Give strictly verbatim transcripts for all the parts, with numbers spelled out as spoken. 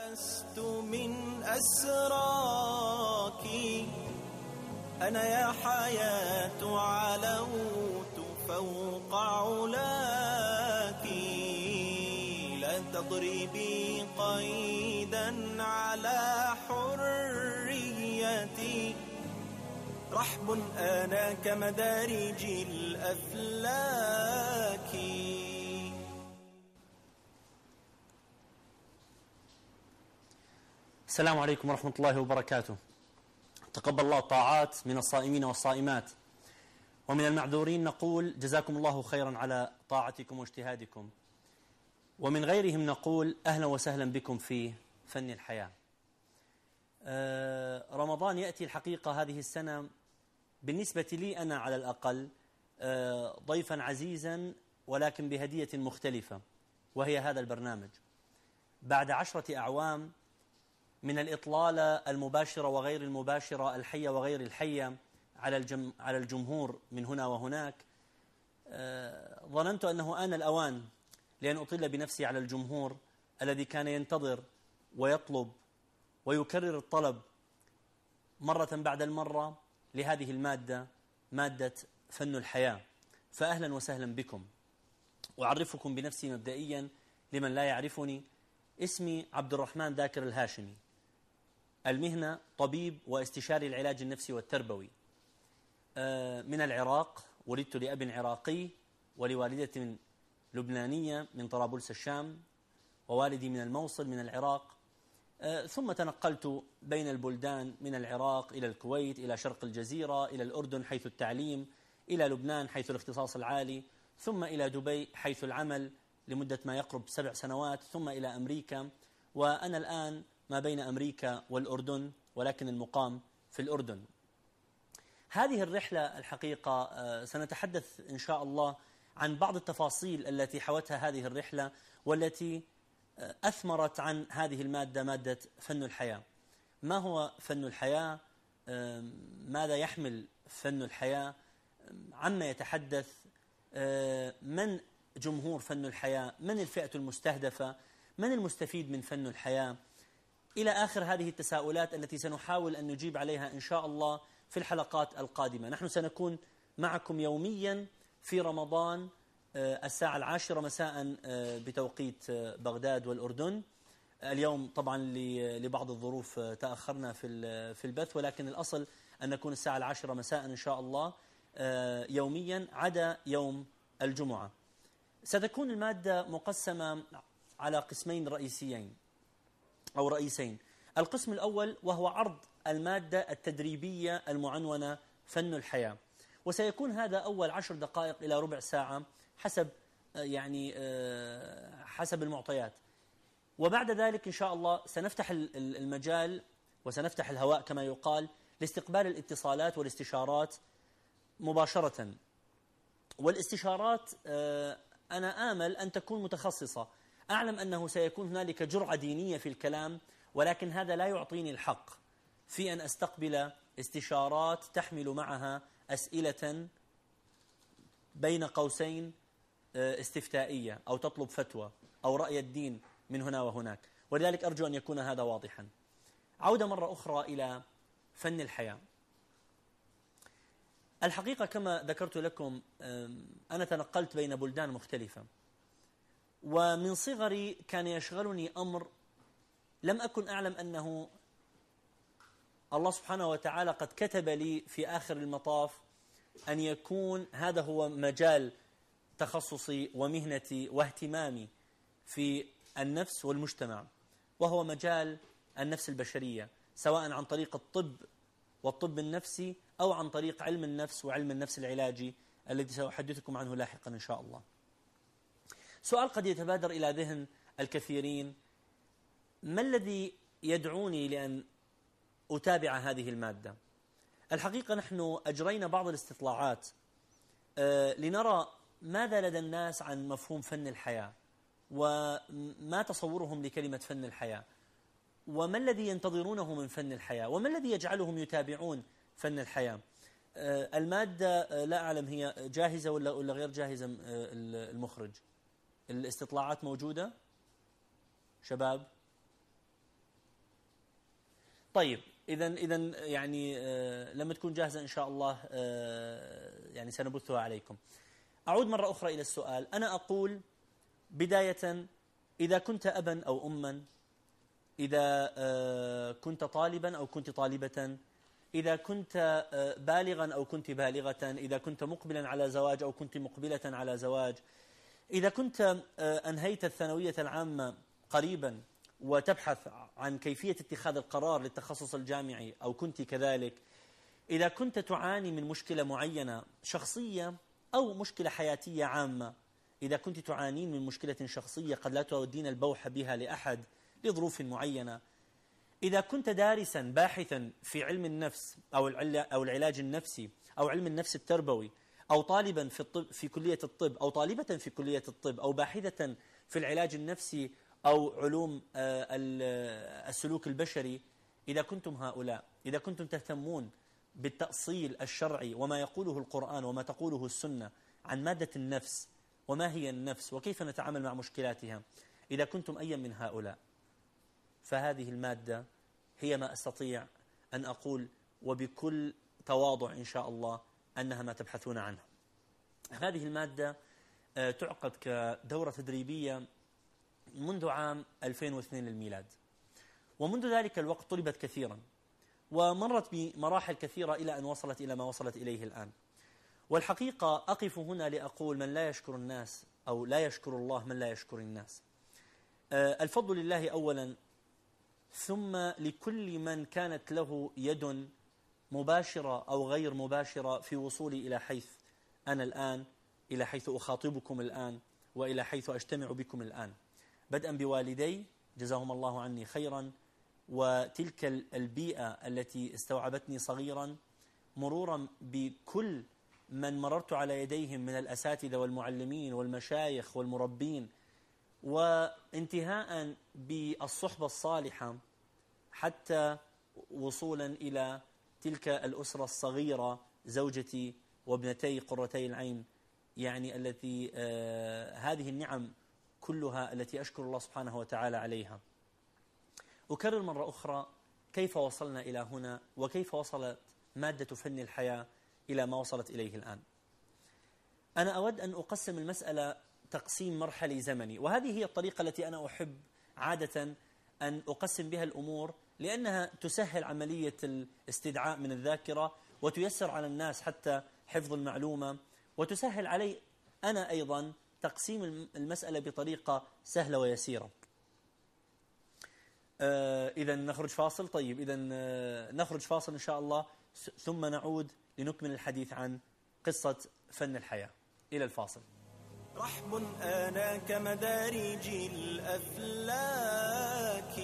لست من أسراك، أنا يا حياة علوت فوق علاك، لا تضربي قيدا على حريتي، رحب أنا كمدارج الأفلاك. السلام عليكم ورحمة الله وبركاته. تقبل الله الطاعات من الصائمين والصائمات، ومن المعذورين نقول جزاكم الله خيرا على طاعتكم واجتهادكم، ومن غيرهم نقول أهلا وسهلا بكم في فن الحياة. آه رمضان يأتي الحقيقة هذه السنة بالنسبة لي أنا على الأقل آه ضيفا عزيزا، ولكن بهدية مختلفة، وهي هذا البرنامج. بعد عشرة أعوام من الإطلالة المباشرة وغير المباشرة، الحية وغير الحية، على الجم على الجمهور من هنا وهناك، آه ظننت أنه آن الأوان لأن أطل بنفسي على الجمهور الذي كان ينتظر ويطلب ويكرر الطلب مرة بعد المرة لهذه المادة، مادة فن الحياة. فأهلا وسهلا بكم. وأعرفكم بنفسي مبدئيا لمن لا يعرفني. اسمي عبد الرحمن ذاكر الهاشمي، المهنة طبيب واستشاري العلاج النفسي والتربوي، من العراق. ولدت لأب عراقي ولوالدة لبنانية من طرابلس الشام، ووالدي من الموصل من العراق. ثم تنقلت بين البلدان، من العراق إلى الكويت، إلى شرق الجزيرة، إلى الأردن حيث التعليم، إلى لبنان حيث الاختصاص العالي، ثم إلى دبي حيث العمل لمدة ما يقرب سبع سنوات، ثم إلى أمريكا. وأنا الآن ما بين أمريكا والأردن، ولكن المقام في الأردن. هذه الرحلة الحقيقة سنتحدث إن شاء الله عن بعض التفاصيل التي حوتها هذه الرحلة، والتي أثمرت عن هذه المادة، مادة فن الحياة. ما هو فن الحياة؟ ماذا يحمل فن الحياة؟ عما يتحدث؟ من جمهور فن الحياة؟ من الفئة المستهدفة؟ من المستفيد من فن الحياة؟ إلى آخر هذه التساؤلات التي سنحاول أن نجيب عليها إن شاء الله في الحلقات القادمة. نحن سنكون معكم يوميا في رمضان الساعة العاشرة مساء بتوقيت بغداد والأردن. اليوم طبعا لبعض الظروف تأخرنا في في البث، ولكن الأصل أن نكون الساعة العاشرة مساء إن شاء الله يوميا عدا يوم الجمعة. ستكون المادة مقسمة على قسمين رئيسيين أو رئيسين. القسم الأول وهو عرض المادة التدريبية المعنونة فن الحياة، وسيكون هذا أول عشر دقائق إلى ربع ساعة حسب يعني حسب المعطيات. وبعد ذلك إن شاء الله سنفتح المجال وسنفتح الهواء كما يقال لاستقبال الاتصالات والاستشارات مباشرة. والاستشارات أنا آمل أن تكون متخصصة. أعلم أنه سيكون هنالك جرعة دينية في الكلام، ولكن هذا لا يعطيني الحق في أن أستقبل استشارات تحمل معها أسئلة بين قوسين استفتائية، أو تطلب فتوى أو رأي الدين من هنا وهناك. ولذلك أرجو أن يكون هذا واضحا. عودة مرة أخرى إلى فن الحياة. الحقيقة كما ذكرت لكم أنا تنقلت بين بلدان مختلفة، ومن صغري كان يشغلني أمر لم أكن أعلم أنه الله سبحانه وتعالى قد كتب لي في آخر المطاف أن يكون هذا هو مجال تخصصي ومهنتي واهتمامي في النفس والمجتمع، وهو مجال النفس البشرية، سواء عن طريق الطب والطب النفسي أو عن طريق علم النفس وعلم النفس العلاجي الذي سأحدثكم عنه لاحقا إن شاء الله. سؤال قد يتبادر إلى ذهن الكثيرين: ما الذي يدعوني لأن أتابع هذه المادة؟ الحقيقة نحن أجرينا بعض الاستطلاعات آه لنرى ماذا لدى الناس عن مفهوم فن الحياة، وما تصورهم لكلمة فن الحياة، وما الذي ينتظرونه من فن الحياة، وما الذي يجعلهم يتابعون فن الحياة. آه المادة آه لا أعلم هي جاهزة ولا, ولا غير جاهزة. آه المخرج، الاستطلاعات موجودة شباب؟ طيب إذا إذا يعني آه لما تكون جاهزة إن شاء الله آه يعني سنبثها عليكم. أعود مرة أخرى إلى السؤال. أنا أقول بداية: إذا كنت أبا أو أما، إذا آه كنت طالبا أو كنت طالبة، إذا كنت آه بالغا أو كنت بالغة، إذا كنت مقبلا على زواج أو كنت مقبلة على زواج، إذا كنت آه أنهيت الثانوية العامة قريبا وتبحث عن كيفية اتخاذ القرار للتخصص الجامعي أو كنت كذلك، إذا كنت تعاني من مشكلة معينة شخصية أو مشكلة حياتية عامة، إذا كنت تعانين من مشكلة شخصية قد لا تودين البوح بها لأحد لظروف معينة، إذا كنت دارسا باحثا في علم النفس أو أو العلاج النفسي أو علم النفس التربوي، أو طالبا في الطب في كلية الطب، أو طالبة في كلية الطب، أو باحثة في العلاج النفسي أو علوم السلوك البشري، إذا كنتم هؤلاء، إذا كنتم تهتمون بالتأصيل الشرعي وما يقوله القرآن وما تقوله السنة عن مادة النفس وما هي النفس وكيف نتعامل مع مشكلاتها، إذا كنتم أي من هؤلاء، فهذه المادة هي ما أستطيع أن أقول وبكل تواضع إن شاء الله أنها ما تبحثون عنه. هذه المادة تعقد كدورة تدريبية منذ عام ألفين واثنين للميلاد، ومنذ ذلك الوقت طلبت كثيرا ومرت بمراحل كثيرة إلى أن وصلت إلى ما وصلت إليه الآن. والحقيقة أقف هنا لأقول: من لا يشكر الناس أو لا يشكر الله من لا يشكر الناس. الفضل لله أولا، ثم لكل من كانت له يد مباشرة أو غير مباشرة في وصولي إلى حيث أنا الآن، إلى حيث أخاطبكم الآن، وإلى حيث أجتمع بكم الآن، بدءا بوالدي جزاهم الله عني خيرا، وتلك البيئة التي استوعبتني صغيرا، مرورا بكل من مررت على يديهم من الأساتذة والمعلمين والمشايخ والمربين، وانتهاء بالصحبة الصالحة حتى وصولا إلى تلك الأسرة الصغيرة، زوجتي وابنتي قرتي العين، يعني التي آه هذه النعم كلها التي أشكر الله سبحانه وتعالى عليها. أكرر مرة أخرى كيف وصلنا إلى هنا وكيف وصلت مادة فن الحياة إلى ما وصلت إليه الآن. أنا أود أن أقسم المسألة تقسيم مرحلي زمني، وهذه هي الطريقة التي أنا أحب عادة أن أقسم بها الأمور، لأنها تسهل عملية الاستدعاء من الذاكرة وتيسر على الناس حتى حفظ المعلومة، وتسهل علي أنا أيضا تقسيم المسألة بطريقة سهلة ويسيرة. آه إذا نخرج فاصل. طيب إذا آه نخرج فاصل إن شاء الله، ثم نعود لنكمل الحديث عن قصة فن الحياة. إلى الفاصل. رحب أنا كمدارج الأفلاك.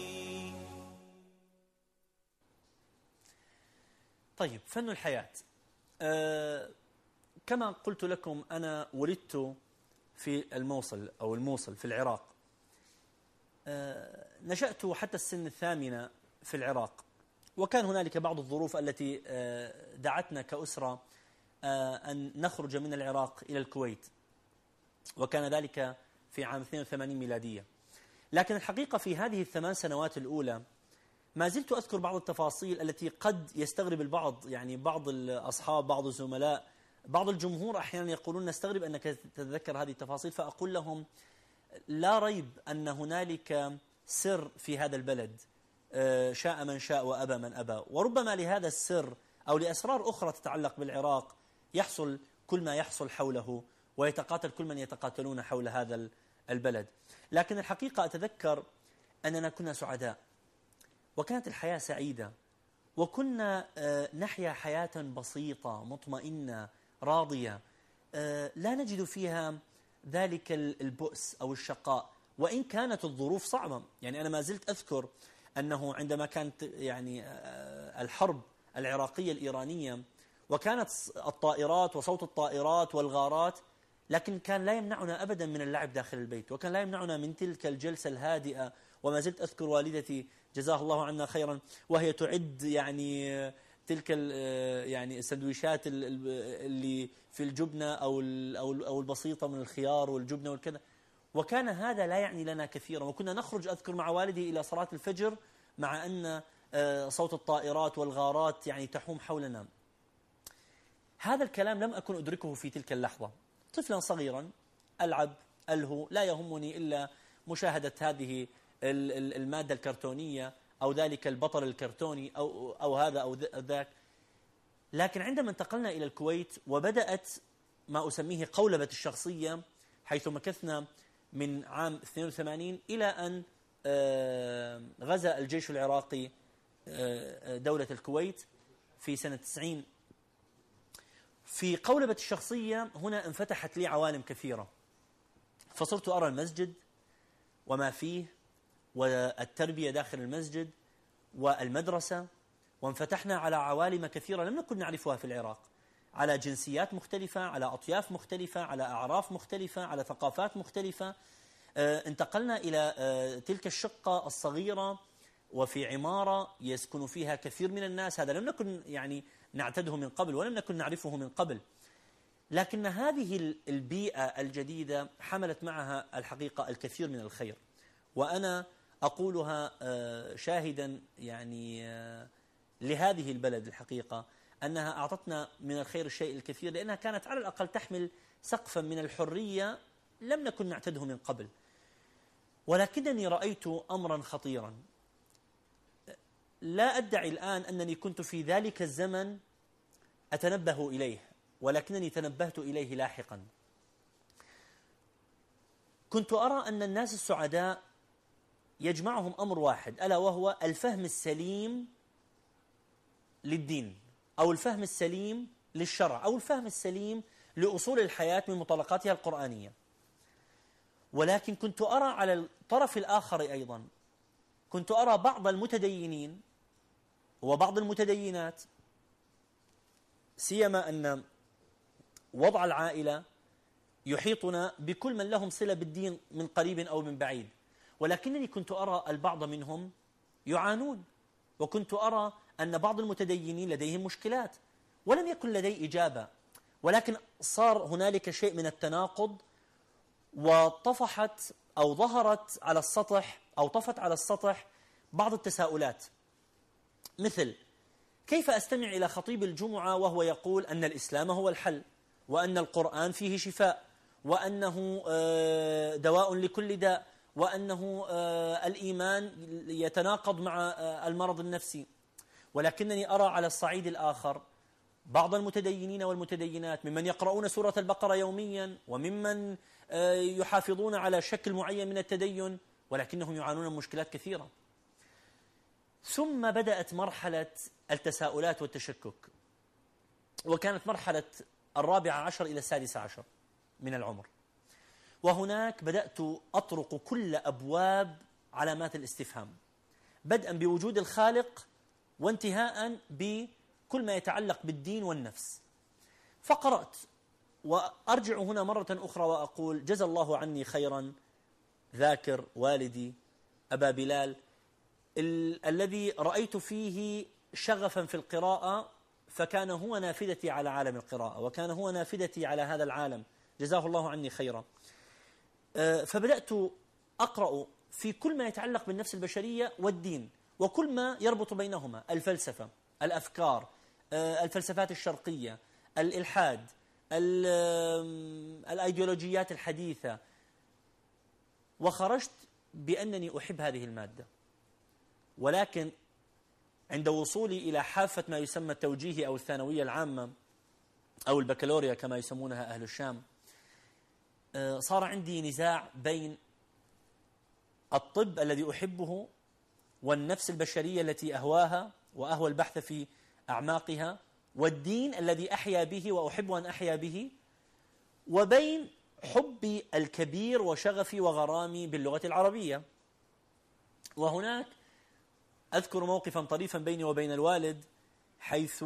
طيب، فن الحياة. آه كما قلت لكم، أنا ولدت في الموصل أو الموصل في العراق. آه نشأت حتى السن الثامنة في العراق، وكان هنالك بعض الظروف التي آه دعتنا كأسرة آه أن نخرج من العراق إلى الكويت، وكان ذلك في عام اثنين وثمانين ميلادية. لكن الحقيقة في هذه الثمان سنوات الأولى ما زلت أذكر بعض التفاصيل التي قد يستغرب البعض، يعني بعض الأصحاب، بعض الزملاء، بعض الجمهور أحيانا يقولون نستغرب أنك تتذكر هذه التفاصيل، فأقول لهم لا ريب أن هنالك سر في هذا البلد، شاء من شاء وأبى من أبى، وربما لهذا السر أو لأسرار أخرى تتعلق بالعراق يحصل كل ما يحصل حوله، ويتقاتل كل من يتقاتلون حول هذا البلد. لكن الحقيقة أتذكر أننا كنا سعداء، وكانت الحياة سعيدة، وكنا نحيا حياة بسيطة مطمئنة راضية، لا نجد فيها ذلك البؤس أو الشقاء، وإن كانت الظروف صعبة. يعني أنا ما زلت أذكر أنه عندما كانت يعني الحرب العراقية الإيرانية، وكانت الطائرات وصوت الطائرات والغارات، لكن كان لا يمنعنا أبدا من اللعب داخل البيت، وكان لا يمنعنا من تلك الجلسة الهادئة. وما زلت أذكر والدتي جزاها الله عنا خيرا وهي تعد يعني تلك يعني السندويشات اللي في الجبنة أو أو البسيطة من الخيار والجبنة والكذا، وكان هذا لا يعني لنا كثيرا. وكنا نخرج أذكر مع والدي إلى صلاة الفجر، مع أن صوت الطائرات والغارات يعني تحوم حولنا. هذا الكلام لم أكن أدركه في تلك اللحظة، طفلا صغيرا ألعب ألهو، لا يهمني إلا مشاهدة هذه المادة الكرتونية أو ذلك البطل الكرتوني أو, أو هذا أو ذاك. لكن عندما انتقلنا إلى الكويت وبدأت ما أسميه قولبة الشخصية، حيث مكثنا من عام اثنين وثمانين إلى أن غزا الجيش العراقي دولة الكويت في سنة تسعين. في قولبة الشخصية هنا انفتحت لي عوالم كثيرة، فصرت أرى المسجد وما فيه والتربية داخل المسجد والمدرسة، وانفتحنا على عوالم كثيرة لم نكن نعرفها في العراق، على جنسيات مختلفة، على أطياف مختلفة، على أعراف مختلفة، على ثقافات مختلفة. انتقلنا إلى تلك الشقة الصغيرة وفي عمارة يسكن فيها كثير من الناس، هذا لم نكن يعني نعتده من قبل ولم نكن نعرفه من قبل. لكن هذه البيئة الجديدة حملت معها الحقيقة الكثير من الخير، وأنا أقولها شاهدا يعني لهذه البلد الحقيقة أنها أعطتنا من الخير الشيء الكثير، لأنها كانت على الأقل تحمل سقفا من الحرية لم نكن نعتده من قبل. ولكنني رأيت أمرا خطيرا، لا أدعي الآن أنني كنت في ذلك الزمن أتنبه إليه، ولكنني تنبهت إليه لاحقا. كنت أرى أن الناس السعداء يجمعهم أمر واحد، ألا وهو الفهم السليم للدين أو الفهم السليم للشرع أو الفهم السليم لأصول الحياة من مطلقاتها القرآنية. ولكن كنت أرى على الطرف الآخر أيضا، كنت أرى بعض المتدينين وبعض المتدينات، سيما أن وضع العائلة يحيطنا بكل من لهم صلة بالدين من قريب أو من بعيد، ولكنني كنت أرى البعض منهم يعانون، وكنت أرى أن بعض المتدينين لديهم مشكلات ولم يكن لدي إجابة. ولكن صار هنالك شيء من التناقض، وطفحت أو ظهرت على السطح أو طفت على السطح بعض التساؤلات، مثل كيف أستمع إلى خطيب الجمعة وهو يقول أن الإسلام هو الحل، وأن القرآن فيه شفاء، وأنه دواء لكل داء، وأنه الإيمان يتناقض مع المرض النفسي. ولكنني أرى على الصعيد الآخر بعض المتدينين والمتدينات ممن يقرؤون سورة البقرة يوميا، وممن يحافظون على شكل معين من التدين، ولكنهم يعانون من مشكلات كثيرة. ثم بدأت مرحلة التساؤلات والتشكك، وكانت مرحلة الرابعة عشر إلى السادسة عشر من العمر، وهناك بدأت أطرق كل أبواب علامات الاستفهام، بدءا بوجود الخالق وانتهاء بكل ما يتعلق بالدين والنفس. فقرأت، وأرجع هنا مرة أخرى وأقول جزى الله عني خيرا ذاكر والدي أبا بلال، ال الذي رأيت فيه شغفا في القراءة، فكان هو نافذتي على عالم القراءة، وكان هو نافذتي على هذا العالم، جزاه الله عني خيرا. فبدأت أقرأ في كل ما يتعلق بالنفس البشرية والدين، وكل ما يربط بينهما، الفلسفة، الأفكار، الفلسفات الشرقية، الإلحاد، الأيديولوجيات الحديثة. وخرجت بأنني أحب هذه المادة، ولكن عند وصولي إلى حافة ما يسمى التوجيهي أو الثانوية العامة أو البكالوريا كما يسمونها أهل الشام، صار عندي نزاع بين الطب الذي أحبه والنفس البشرية التي أهواها وأهوى البحث في أعماقها، والدين الذي أحيا به وأحب أن أحيا به، وبين حبي الكبير وشغفي وغرامي باللغة العربية. وهناك أذكر موقفا طريفا بيني وبين الوالد، حيث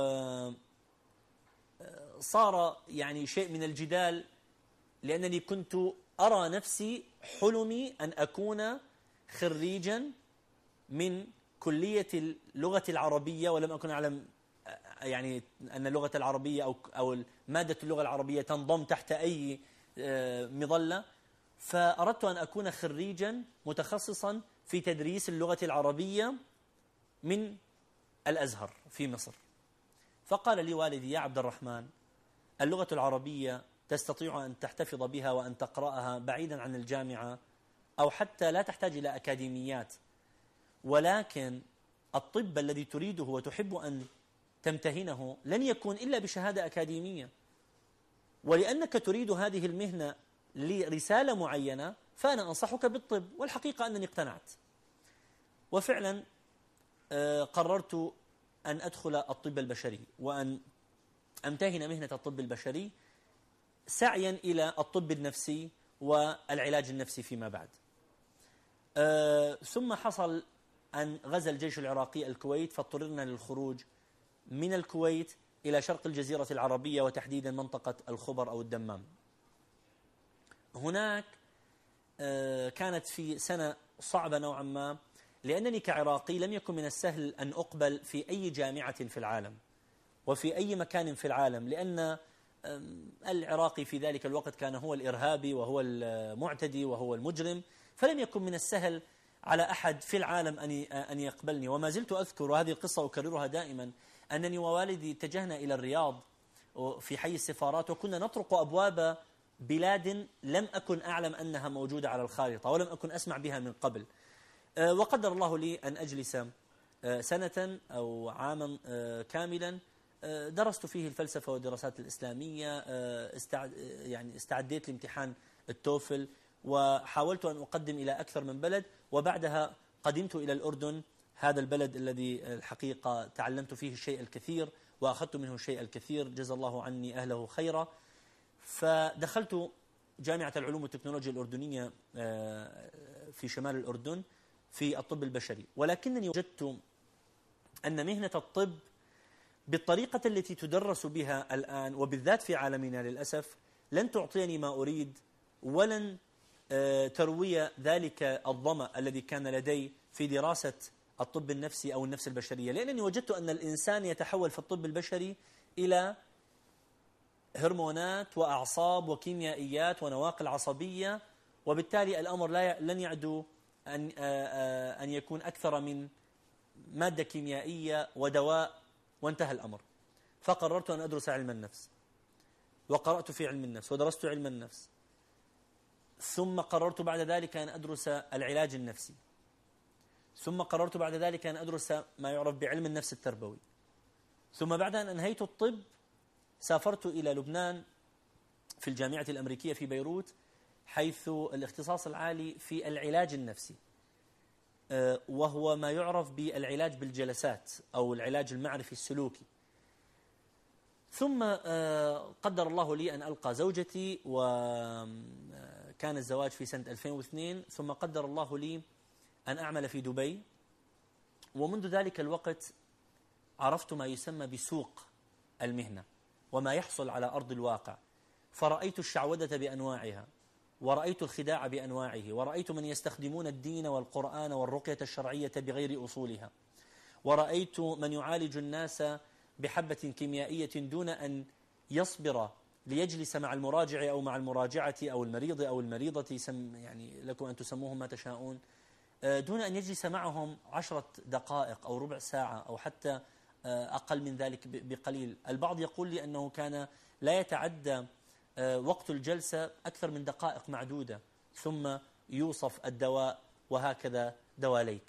صار يعني شيء من الجدال، لأنني كنت أرى نفسي حلمي أن أكون خريجا من كلية اللغة العربية، ولم أكن أعلم يعني أن اللغة العربية أو أو مادة اللغة العربية تنضم تحت أي مظلة. فأردت أن أكون خريجا متخصصا في تدريس اللغة العربية من الأزهر في مصر. فقال لي والدي: يا عبد الرحمن، اللغة العربية تستطيع أن تحتفظ بها وأن تقرأها بعيدا عن الجامعة، أو حتى لا تحتاج إلى أكاديميات، ولكن الطب الذي تريده وتحب أن تمتهنه لن يكون إلا بشهادة أكاديمية، ولأنك تريد هذه المهنة لرسالة معينة فأنا أنصحك بالطب. والحقيقة أنني اقتنعت، وفعلا قررت أن أدخل الطب البشري وأن أمتهن مهنة الطب البشري سعيا إلى الطب النفسي والعلاج النفسي فيما بعد. ثم حصل أن غزا الجيش العراقي الكويت، فاضطررنا للخروج من الكويت إلى شرق الجزيرة العربية، وتحديدا منطقة الخبر أو الدمام. هناك كانت في سنة صعبة نوعا ما، لأنني كعراقي لم يكن من السهل أن أقبل في أي جامعة في العالم وفي أي مكان في العالم، لأن العراقي في ذلك الوقت كان هو الإرهابي وهو المعتدي وهو المجرم، فلم يكن من السهل على أحد في العالم أن يقبلني. وما زلت أذكر، وهذه القصة أكررها دائما، أنني ووالدي اتجهنا إلى الرياض في حي السفارات، وكنا نطرق أبواب بلاد لم أكن أعلم أنها موجودة على الخارطة ولم أكن أسمع بها من قبل. وقدر الله لي أن أجلس سنة أو عاما كاملا درست فيه الفلسفة والدراسات الإسلامية، استعد يعني استعديت لامتحان التوفل، وحاولت أن أقدم إلى أكثر من بلد، وبعدها قدمت إلى الأردن، هذا البلد الذي الحقيقة تعلمت فيه الشيء الكثير وأخذت منه الشيء الكثير، جزا الله عني أهله خيرا. فدخلت جامعة العلوم والتكنولوجيا الأردنية في شمال الأردن في الطب البشري، ولكنني وجدت أن مهنة الطب بالطريقة التي تدرس بها الآن، وبالذات في عالمنا للأسف، لن تعطيني ما أريد ولن تروي ذلك الظمأ الذي كان لدي في دراسة الطب النفسي أو النفس البشرية، لأنني وجدت أن الإنسان يتحول في الطب البشري إلى هرمونات وأعصاب وكيميائيات ونواقل عصبية، وبالتالي الأمر لا لن يعدو أن أن يكون أكثر من مادة كيميائية ودواء وانتهى الأمر. فقررت أن أدرس علم النفس، وقرأت في علم النفس ودرست علم النفس، ثم قررت بعد ذلك أن أدرس العلاج النفسي، ثم قررت بعد ذلك أن أدرس ما يعرف بعلم النفس التربوي، ثم بعد أن أنهيت الطب سافرت إلى لبنان في الجامعة الأمريكية في بيروت، حيث الاختصاص العالي في العلاج النفسي، وهو ما يعرف بالعلاج بالجلسات أو العلاج المعرفي السلوكي. ثم قدر الله لي أن ألقى زوجتي، وكان الزواج في سنة ألفين واثنين، ثم قدر الله لي أن أعمل في دبي، ومنذ ذلك الوقت عرفت ما يسمى بسوق المهنة وما يحصل على أرض الواقع، فرأيت الشعوذة بأنواعها، ورأيت الخداع بأنواعه، ورأيت من يستخدمون الدين والقرآن والرقية الشرعية بغير أصولها، ورأيت من يعالج الناس بحبة كيميائية دون أن يصبر ليجلس مع المراجع أو مع المراجعة أو المريض أو المريضة، يعني لكم أن تسموهم ما تشاءون، دون أن يجلس معهم عشرة دقائق أو ربع ساعة أو حتى أقل من ذلك بقليل. البعض يقول لي أنه كان لا يتعدى وقت الجلسة أكثر من دقائق معدودة، ثم يوصف الدواء، وهكذا دواليك.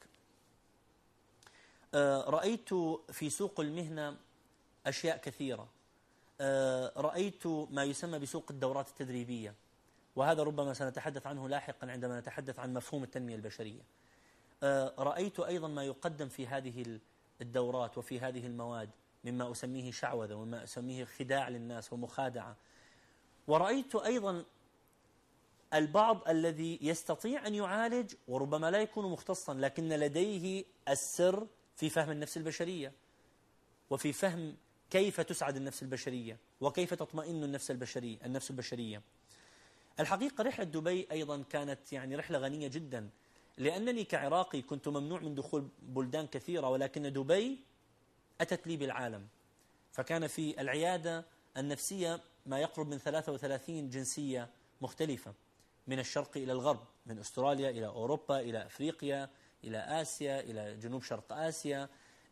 رأيت في سوق المهنة أشياء كثيرة. رأيت ما يسمى بسوق الدورات التدريبية، وهذا ربما سنتحدث عنه لاحقا عندما نتحدث عن مفهوم التنمية البشرية. رأيت أيضا ما يقدم في هذه الدورات وفي هذه المواد مما أسميه شعوذة ومما أسميه خداع للناس ومخادعة. ورأيت أيضا البعض الذي يستطيع أن يعالج وربما لا يكون مختصا، لكن لديه السر في فهم النفس البشرية وفي فهم كيف تسعد النفس البشرية وكيف تطمئن النفس البشرية النفس البشرية. الحقيقة رحلة دبي أيضا كانت يعني رحلة غنية جدا، لأنني كعراقي كنت ممنوع من دخول بلدان كثيرة، ولكن دبي أتت لي بالعالم. فكان في العيادة النفسية ما يقرب من ثلاثة وثلاثين جنسية مختلفة، من الشرق إلى الغرب، من أستراليا إلى أوروبا إلى أفريقيا إلى آسيا إلى جنوب شرق آسيا،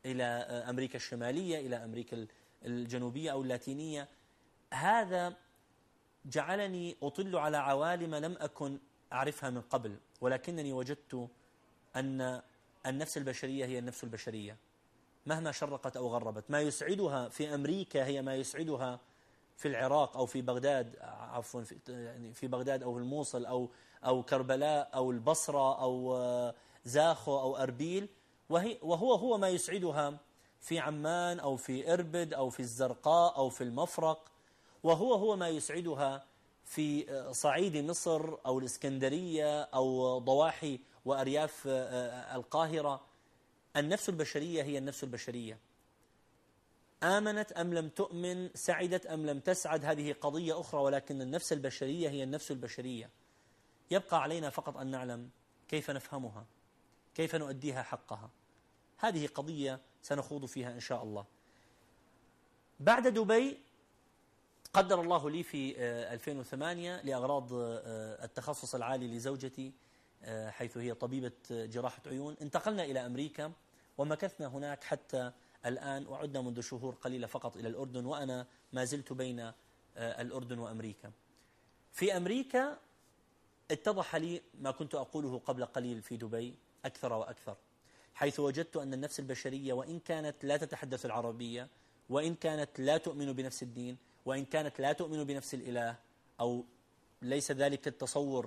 إلى أمريكا الشمالية، إلى أمريكا الجنوبية أو اللاتينية. هذا جعلني أطل على عوالم لم أكن أعرفها من قبل، ولكنني وجدت أن النفس البشرية هي النفس البشرية مهما شرقت أو غربت. ما يسعدها في أمريكا هي ما يسعدها في العراق أو في بغداد، عفوا في يعني في بغداد أو في الموصل أو أو كربلاء أو البصرة أو زاخو أو أربيل، وهي وهو هو ما يسعدها في عمان أو في إربد أو في الزرقاء أو في المفرق، وهو هو ما يسعدها في صعيد مصر أو الإسكندرية أو ضواحي وأرياف القاهرة. النفس البشرية هي النفس البشرية، آمنت أم لم تؤمن، سعدت أم لم تسعد، هذه قضية أخرى، ولكن النفس البشرية هي النفس البشرية. يبقى علينا فقط أن نعلم كيف نفهمها، كيف نؤديها حقها. هذه قضية سنخوض فيها إن شاء الله. بعد دبي قدر الله لي في ألفين وثمانية لأغراض التخصص العالي لزوجتي، حيث هي طبيبة جراحة عيون، انتقلنا إلى أمريكا ومكثنا هناك حتى الآن، وعدنا منذ شهور قليلة فقط إلى الأردن، وأنا ما زلت بين الأردن وأمريكا. في أمريكا اتضح لي ما كنت أقوله قبل قليل في دبي أكثر وأكثر، حيث وجدت أن النفس البشرية وإن كانت لا تتحدث العربية، وإن كانت لا تؤمن بنفس الدين، وإن كانت لا تؤمن بنفس الإله، أو ليس ذلك التصور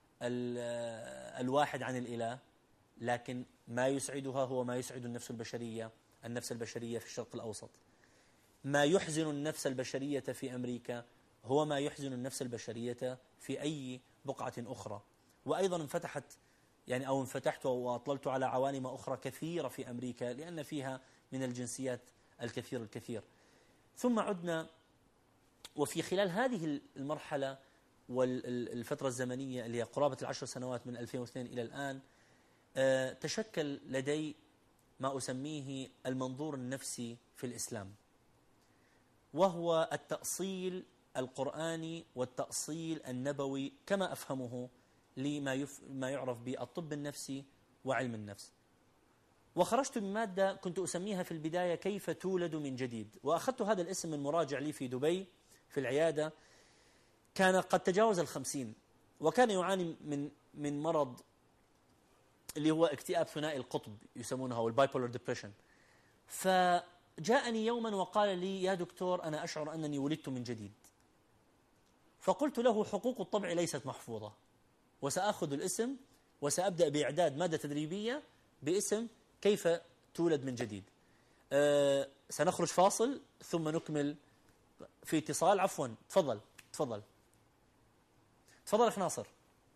الواحد عن الإله، لكن ما يسعدها هو ما يسعد النفس البشرية. النفس البشرية في الشرق الأوسط، ما يحزن النفس البشرية في أمريكا هو ما يحزن النفس البشرية في أي بقعة أخرى. وأيضا انفتحت يعني أو انفتحت وأطللت على عوالم أخرى كثيرة في أمريكا، لأن فيها من الجنسيات الكثير الكثير. ثم عدنا، وفي خلال هذه المرحلة والفترة الزمنية اللي هي قرابة العشر سنوات من ألفين واثنين إلى الآن، تشكل لدي ما أسميه المنظور النفسي في الإسلام، وهو التأصيل القرآني والتأصيل النبوي كما أفهمه لما يف... ما يعرف بالطب النفسي وعلم النفس. وخرجت بمادة كنت أسميها في البداية كيف تولد من جديد، وأخذت هذا الاسم من مراجع لي في دبي في العيادة، كان قد تجاوز الخمسين، وكان يعاني من من مرض اللي هو اكتئاب ثنائي القطب يسمونه، أو البايبولر ديبريشن. فجاءني يوما وقال لي: يا دكتور، أنا أشعر أنني ولدت من جديد. فقلت له: حقوق الطبع ليست محفوظة، وسأخذ الاسم وسأبدأ بإعداد مادة تدريبية باسم كيف تولد من جديد. أه سنخرج فاصل ثم نكمل في اتصال. عفوا، تفضل تفضل تفضل أخ ناصر.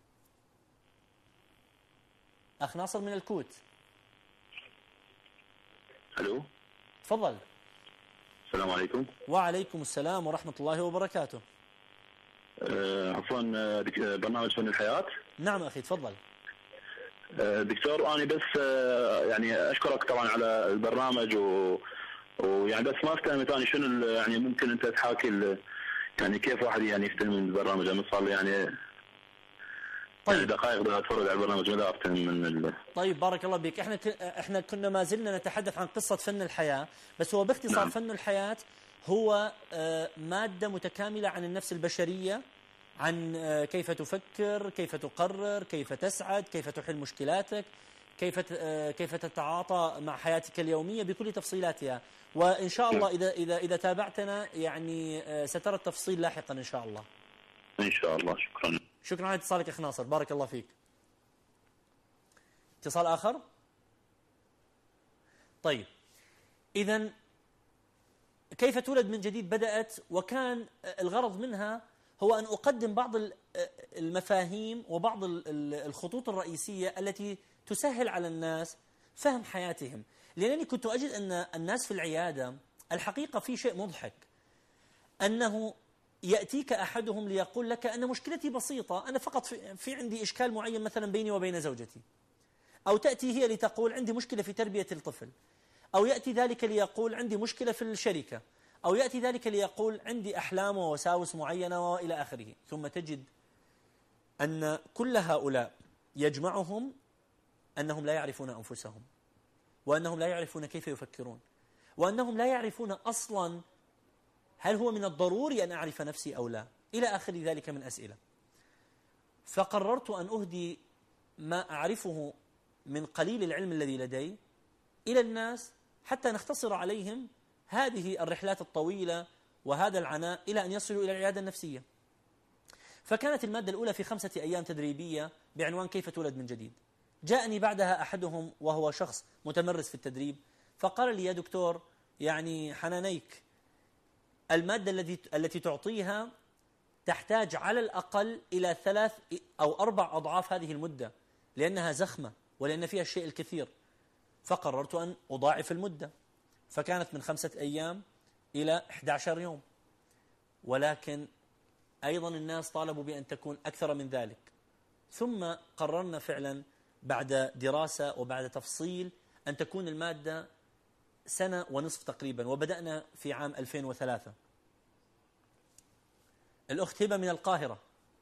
أخ ناصر من الكويت. ألو، تفضل. السلام عليكم. وعليكم السلام ورحمة الله وبركاته. أه عفوا، برنامج فن الحياة. نعم أخي، تفضل. أه دكتور، أنا بس أه يعني أشكرك طبعا على البرنامج، و ويعني بس ما استلمت أنا شنو يعني ممكن أنت تحاكي يعني كيف واحد يعني يستلم من البرنامج. أنا صار لي يعني طيب يعني دقائق بدي أتفرج على البرنامج ما أفتهم من ال... طيب بارك الله بك. احنا ك... احنا كنا ما زلنا نتحدث عن قصة فن الحياة، بس هو باختصار نعم. فن الحياة هو آه مادة متكاملة عن النفس البشرية، عن آه كيف تفكر، كيف تقرر، كيف تسعد، كيف تحل مشكلاتك، كيف آه كيف تتعاطى مع حياتك اليومية بكل تفصيلاتها. وإن شاء الله إذا إذا إذا تابعتنا يعني آه سترى التفصيل لاحقا إن شاء الله. إن شاء الله. شكرا. شكرا على اتصالك أخ ناصر، بارك الله فيك. اتصال آخر. طيب، إذن كيف تولد من جديد بدأت، وكان الغرض منها هو أن أقدم بعض المفاهيم وبعض الخطوط الرئيسية التي تسهل على الناس فهم حياتهم. لأنني كنت أجد أن الناس في العيادة الحقيقة في شيء مضحك، أنه يأتيك أحدهم ليقول لك أن مشكلتي بسيطة، أنا فقط في, في عندي إشكال معين مثلا بيني وبين زوجتي، أو تأتي هي لتقول عندي مشكلة في تربية الطفل، أو يأتي ذلك ليقول عندي مشكلة في الشركة، أو يأتي ذلك ليقول عندي أحلام ووساوس معينة وإلى آخره. ثم تجد أن كل هؤلاء يجمعهم أنهم لا يعرفون أنفسهم، وأنهم لا يعرفون كيف يفكرون، وأنهم لا يعرفون أصلا هل هو من الضروري أن أعرف نفسي أو لا، إلى آخر ذلك من أسئلة. فقررت أن أهدي ما أعرفه من قليل العلم الذي لدي إلى الناس حتى نختصر عليهم هذه الرحلات الطويلة وهذا العناء إلى أن يصلوا إلى العيادة النفسية. فكانت المادة الأولى في خمسة أيام تدريبية بعنوان كيف تولد من جديد. جاءني بعدها أحدهم وهو شخص متمرس في التدريب فقال لي: يا دكتور، يعني حنانيك، المادة التي التي تعطيها تحتاج على الأقل إلى ثلاث أو أربع أضعاف هذه المدة، لأنها زخمة ولأن فيها الشيء الكثير. فقررت أن أضاعف المدة، فكانت من خمسة أيام إلى إحدى عشر يوم، ولكن أيضا الناس طالبوا بأن تكون أكثر من ذلك. ثم قررنا فعلا بعد دراسة وبعد تفصيل أن تكون المادة سنة ونصف تقريبا، وبدأنا في عام ألفين وثلاثة. الأخت هبة من القاهرة.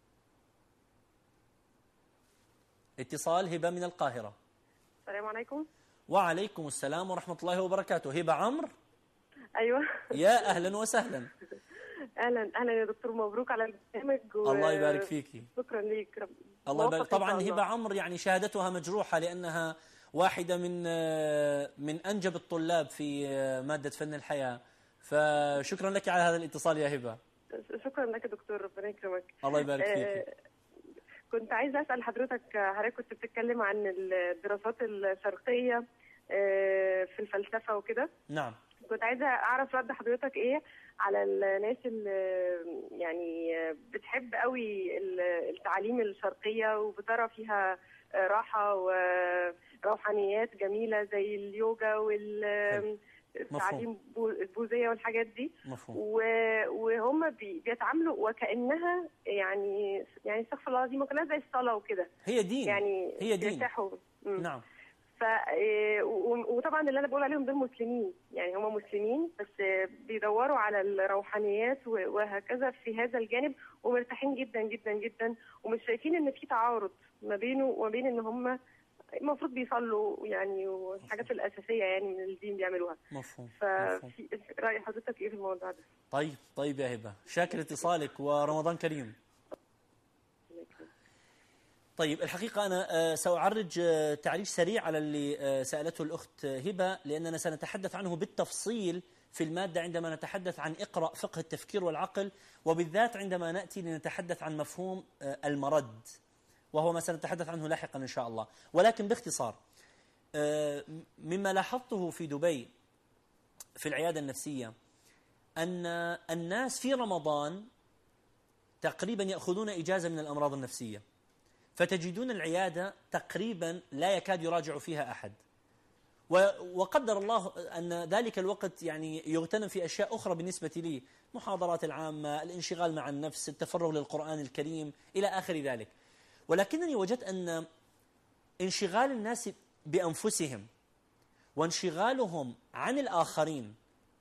اتصال هبة من القاهرة. السلام عليكم. وعليكم السلام ورحمة الله وبركاته. هبة عمرو؟ أيوة. يا أهلا وسهلا. أهلا أهلا يا دكتور، مبروك على البرنامج. و... الله يبارك فيكي. شكرا ليك. رب... الله يبارك. طبعا هبة عمرو يعني شهادتها مجروحة لأنها واحدة من من أنجب الطلاب في مادة فن الحياة، فشكرا لك على هذا الاتصال يا هبة. شكرا لك يا دكتور، ربنا يكرمك. الله يبارك فيك. آه كنت عايزة أسأل حضرتك، حضرتك كنت بتتكلم عن الدراسات الشرقية آه في الفلسفة وكده. نعم. كنت عايزة أعرف رد حضرتك إيه على الناس اللي يعني بتحب قوي التعاليم الشرقية وبترى فيها راحة وروحانيات جميلة زي اليوجا والتعليم البوذية والحاجات دي. مفهوم. وهم بيتعاملوا وكأنها يعني يعني استغفر الله العظيم وكأنها زي الصلاة وكده. هي دين. يعني هي دين. يرتاحوا. نعم. ف وطبعا اللي انا بقول عليهم دول مسلمين، يعني هم مسلمين بس بيدوروا على الروحانيات وهكذا في هذا الجانب، ومرتاحين جدا جدا جدا، ومش شايفين ان في تعارض ما بينه وما بين ان هم المفروض بيصلوا يعني والحاجات الاساسيه يعني من الدين بيعملوها. مفهوم. ففي راي حضرتك ايه في الموضوع ده؟ طيب طيب يا هبه، شاكر اتصالك ورمضان كريم. طيب الحقيقة أنا سأعرج تعريج سريع على اللي سألته الأخت هبة، لأننا سنتحدث عنه بالتفصيل في المادة عندما نتحدث عن اقرأ فقه التفكير والعقل، وبالذات عندما نأتي لنتحدث عن مفهوم المرد، وهو ما سنتحدث عنه لاحقا إن شاء الله. ولكن باختصار، مما لاحظته في دبي في العيادة النفسية أن الناس في رمضان تقريبا يأخذون إجازة من الأمراض النفسية، فتجدون العيادة تقريبا لا يكاد يراجع فيها أحد، وقدر الله أن ذلك الوقت يعني يغتنم في أشياء أخرى بالنسبة لي، محاضرات العامة، الانشغال مع النفس، التفرغ للقرآن الكريم إلى آخر ذلك. ولكنني وجدت أن انشغال الناس بأنفسهم وانشغالهم عن الآخرين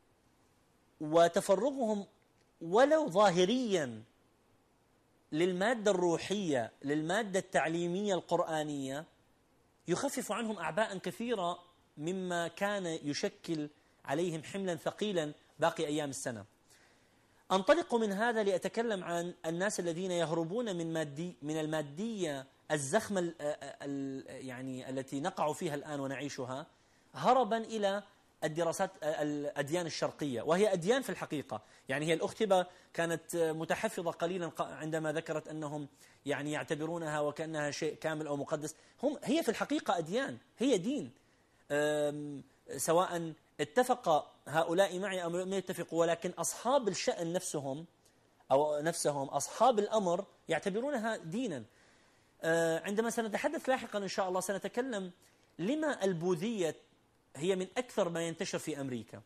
وتفرغهم ولو ظاهريا للمادة الروحية، للمادة التعليمية القرآنية، يخفف عنهم أعباء كثيرة مما كان يشكل عليهم حملا ثقيلا باقي أيام السنة. أنطلق من هذا لأتكلم عن الناس الذين يهربون من مادي من المادية الزخمة يعني التي نقع فيها الآن ونعيشها، هربا إلى الدراسات الأديان الشرقية، وهي أديان في الحقيقة. يعني هي الأخت هبة كانت متحفظة قليلا عندما ذكرت أنهم يعني يعتبرونها وكأنها شيء كامل أو مقدس. هم هي في الحقيقة أديان، هي دين، سواء اتفق هؤلاء معي أو لم يتفقوا، ولكن أصحاب الشأن نفسهم أو نفسهم أصحاب الأمر يعتبرونها دينا. عندما سنتحدث لاحقا إن شاء الله سنتكلم لما البوذية هي من أكثر ما ينتشر في أمريكا.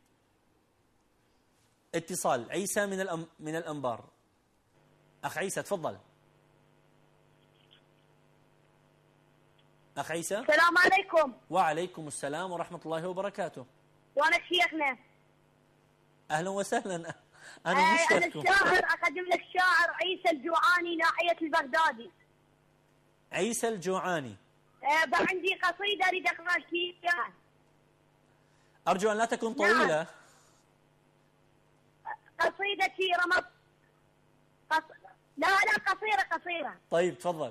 اتصال عيسى من الأم من الأنبار. أخ عيسى تفضل. أخ عيسى. السلام عليكم. وعليكم السلام ورحمة الله وبركاته. وأنا شيخنا. أهلا وسهلا. أنا آه أنا الشاعر، أقدم لك شاعر عيسى الجوعاني ناحية البغدادي. عيسى الجوعاني. آه عندي قصيدة أريد أقرأ لك إياها. أرجو أن لا تكون طويلة. نعم. قصيدتي رمض قص... لا لا قصيرة قصيرة. طيب تفضل.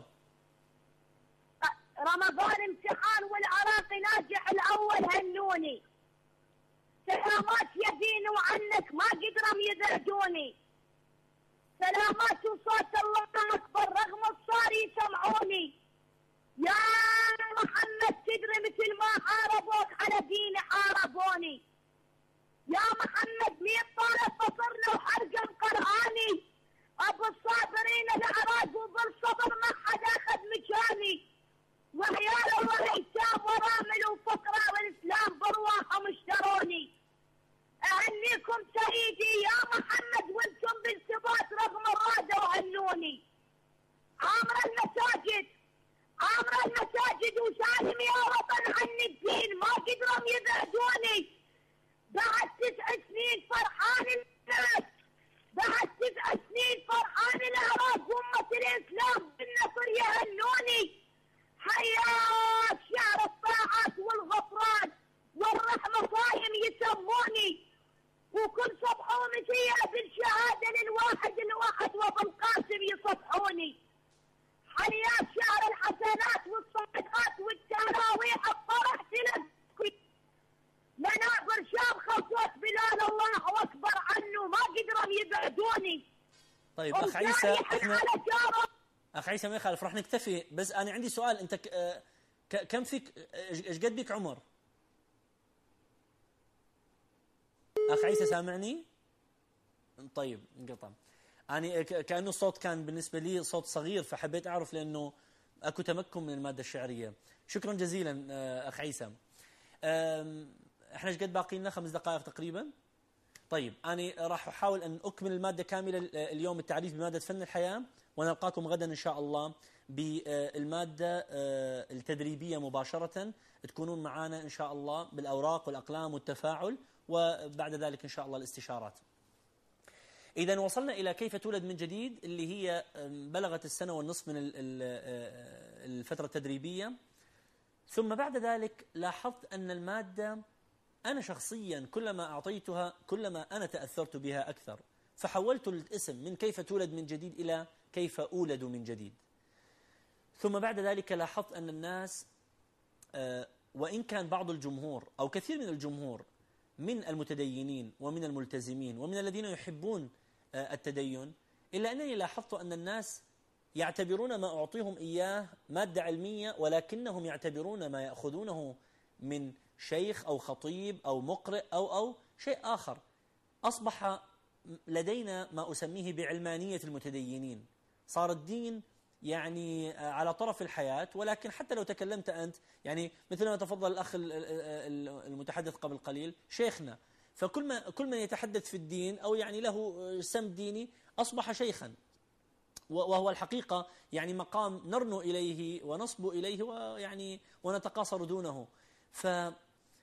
رمضان امتحان والعراق ناجح الأول هنوني، سلامات يدين وعنك ما قدروا يذهدوني، سلامات وصوت الله أكبر رغم الصار يسمعوني، يا محمد تدري مثل ما حاربوك على ديني حاربوني، يا محمد مين طالب بصرنا وحرقا قرآني، أبو الصابرين الأعراج وبالصبر ما حدا أخذ مكاني، وعيال الله ايتام ورامل وفقراء والاسلام برواحهم اشتروني، اهنيكم سيدي يا محمد وانتم بالثبات رغم الرادة وهنوني، عامر المساجد عامر المساجد وسالم يا وطن عن الدين ما قدروا يبعدوني، بعد تسع سنين فرحان الناس، بعد تسع سنين فرحان العراق وامة الاسلام بالنصر يهنوني، حياك شعر الطاعات والغفران والرحمة صايم يسموني، وكل صبح ومسية بالشهادة للواحد الواحد وبالقاسم يصفحوني، حياك شعر الحسنات والصدقات والتراويح الفرح تلقي، منابر شام خطوة بلال الله أكبر عنه ما قدروا يبعدوني. طيب أخ عيسى احنا أخ عيسى ما يخالف راح نكتفي، بس أنا عندي سؤال، أنت ك... ك... كم فيك إيش قد بك عمر؟ أخ عيسى سامعني؟ طيب انقطع. أنا كأنه الصوت كان بالنسبة لي صوت صغير فحبيت أعرف لأنه أكو تمكن من المادة الشعرية. شكرا جزيلا أخ عيسى. احنا ايش قد باقي لنا؟ خمس دقائق تقريبا. طيب أنا راح أحاول أن أكمل المادة كاملة اليوم، التعريف بمادة فن الحياة، ونلقاكم غدا إن شاء الله بالمادة التدريبية مباشرة، تكونون معنا إن شاء الله بالأوراق والأقلام والتفاعل، وبعد ذلك إن شاء الله الاستشارات. إذا وصلنا إلى كيف تولد من جديد، اللي هي بلغت السنة والنصف من الفترة التدريبية. ثم بعد ذلك لاحظت أن المادة أنا شخصيا كلما أعطيتها كلما أنا تأثرت بها أكثر، فحولت الاسم من كيف تولد من جديد إلى كيف أولد من جديد. ثم بعد ذلك لاحظت أن الناس وإن كان بعض الجمهور أو كثير من الجمهور من المتدينين ومن الملتزمين ومن الذين يحبون التدين، إلا أنني لاحظت أن الناس يعتبرون ما أعطيهم إياه مادة علمية، ولكنهم يعتبرون ما يأخذونه من شيخ أو خطيب أو مقرئ أو أو شيء آخر. أصبح لدينا ما أسميه بعلمانية المتدينين، صار الدين يعني على طرف الحياة، ولكن حتى لو تكلمت أنت يعني مثل ما تفضل الأخ المتحدث قبل قليل شيخنا، فكل ما كل من يتحدث في الدين أو يعني له سم ديني أصبح شيخا، وهو الحقيقة يعني مقام نرنو إليه ونصب إليه ويعني ونتقاصر دونه. فرأيت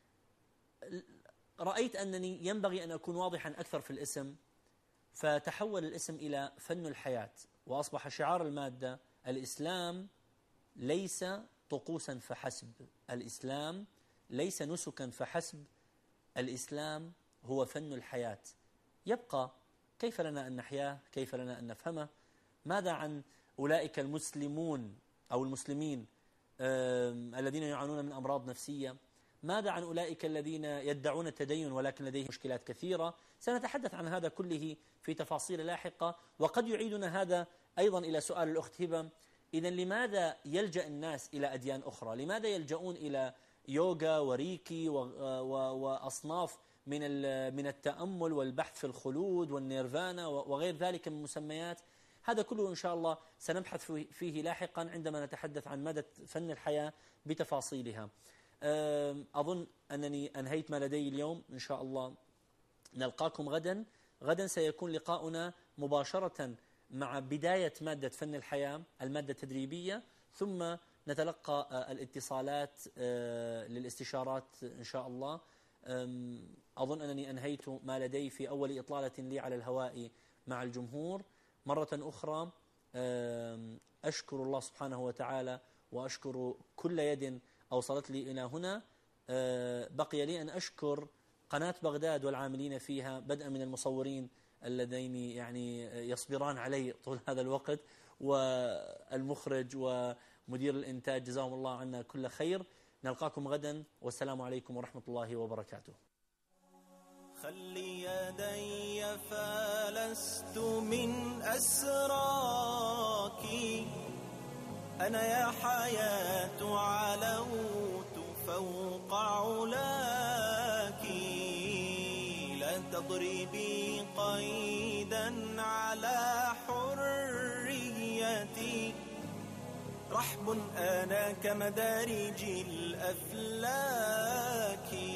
أنني ينبغي أن أكون واضحا أكثر في الاسم، فتحول الاسم إلى فن الحياة، وأصبح شعار المادة الإسلام ليس طقوسا فحسب، الإسلام ليس نسكا فحسب، الإسلام هو فن الحياة. يبقى كيف لنا أن نحياه، كيف لنا أن نفهمه. ماذا عن أولئك المسلمون أو المسلمين الذين يعانون من أمراض نفسية؟ ماذا عن أولئك الذين يدعون التدين ولكن لديهم مشكلات كثيرة؟ سنتحدث عن هذا كله في تفاصيل لاحقة. وقد يعيدنا هذا أيضا إلى سؤال الأخت هبة، إذا لماذا يلجأ الناس إلى أديان أخرى؟ لماذا يلجؤون إلى يوغا وريكي وأصناف من من التأمل والبحث في الخلود والنيرفانا وغير ذلك من مسميات؟ هذا كله إن شاء الله سنبحث فيه لاحقا عندما نتحدث عن مدى فن الحياة بتفاصيلها. أظن أنني أنهيت ما لدي اليوم. إن شاء الله نلقاكم غدا. غدا سيكون لقاؤنا مباشرة مع بداية مادة فن الحياة المادة التدريبية، ثم نتلقى الاتصالات للاستشارات إن شاء الله. أظن أنني أنهيت ما لدي في أول إطلالة لي على الهواء مع الجمهور. مرة أخرى أشكر الله سبحانه وتعالى وأشكر كل يد أوصلت لي إلى هنا. بقي لي أن أشكر قناة بغداد والعاملين فيها، بدءا من المصورين الذين يعني يصبران علي طول هذا الوقت، والمخرج ومدير الإنتاج، جزاهم الله عنا كل خير. نلقاكم غدا، والسلام عليكم ورحمة الله وبركاته. خلي يدي فلست من أسراك، أنا يا حياة علوت فوق علاك، لا تضربي قيدا على حريتي، رحب أنا كمدارج الأفلاك.